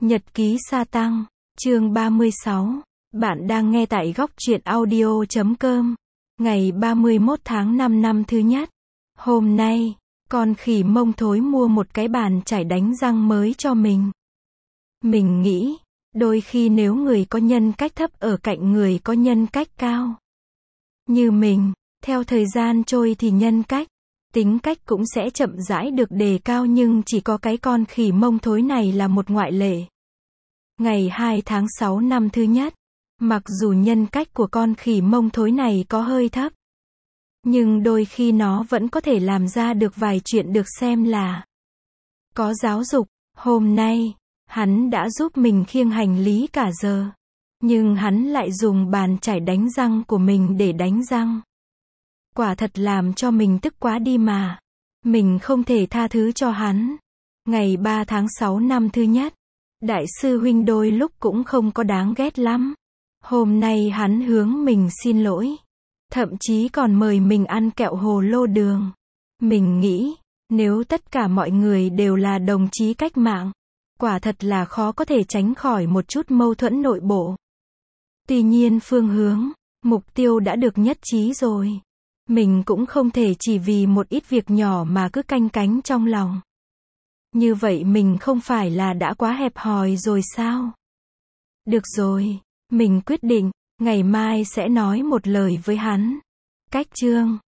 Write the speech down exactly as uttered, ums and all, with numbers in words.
Nhật ký sa tăng, chương ba mươi sáu. Bạn đang nghe tại góc truyện audio chấm com. Ngày ba mươi mốt tháng năm năm thứ nhất. Hôm nay, con khỉ mông thối mua một cái bàn chải đánh răng mới cho mình. Mình nghĩ, đôi khi nếu người có nhân cách thấp ở cạnh người có nhân cách cao, như mình, theo thời gian trôi thì nhân cách, tính cách cũng sẽ chậm rãi được đề cao, nhưng chỉ có cái con khỉ mông thối này là một ngoại lệ. Ngày hai tháng sáu năm thứ nhất, mặc dù nhân cách của con khỉ mông thối này có hơi thấp, nhưng đôi khi nó vẫn có thể làm ra được vài chuyện được xem là có giáo dục. Hôm nay, hắn đã giúp mình khiêng hành lý cả giờ, nhưng hắn lại dùng bàn chải đánh răng của mình để đánh răng. Quả thật làm cho mình tức quá đi mà. Mình không thể tha thứ cho hắn. Ngày ba tháng sáu năm thứ nhất, đại sư huynh đôi lúc cũng không có đáng ghét lắm. Hôm nay hắn hướng mình xin lỗi, thậm chí còn mời mình ăn kẹo hồ lô đường. Mình nghĩ, nếu tất cả mọi người đều là đồng chí cách mạng, quả thật là khó có thể tránh khỏi một chút mâu thuẫn nội bộ. Tuy nhiên phương hướng, mục tiêu đã được nhất trí rồi. Mình cũng không thể chỉ vì một ít việc nhỏ mà cứ canh cánh trong lòng. Như vậy mình không phải là đã quá hẹp hòi rồi sao? Được rồi, mình quyết định, ngày mai sẽ nói một lời với hắn. Cách chương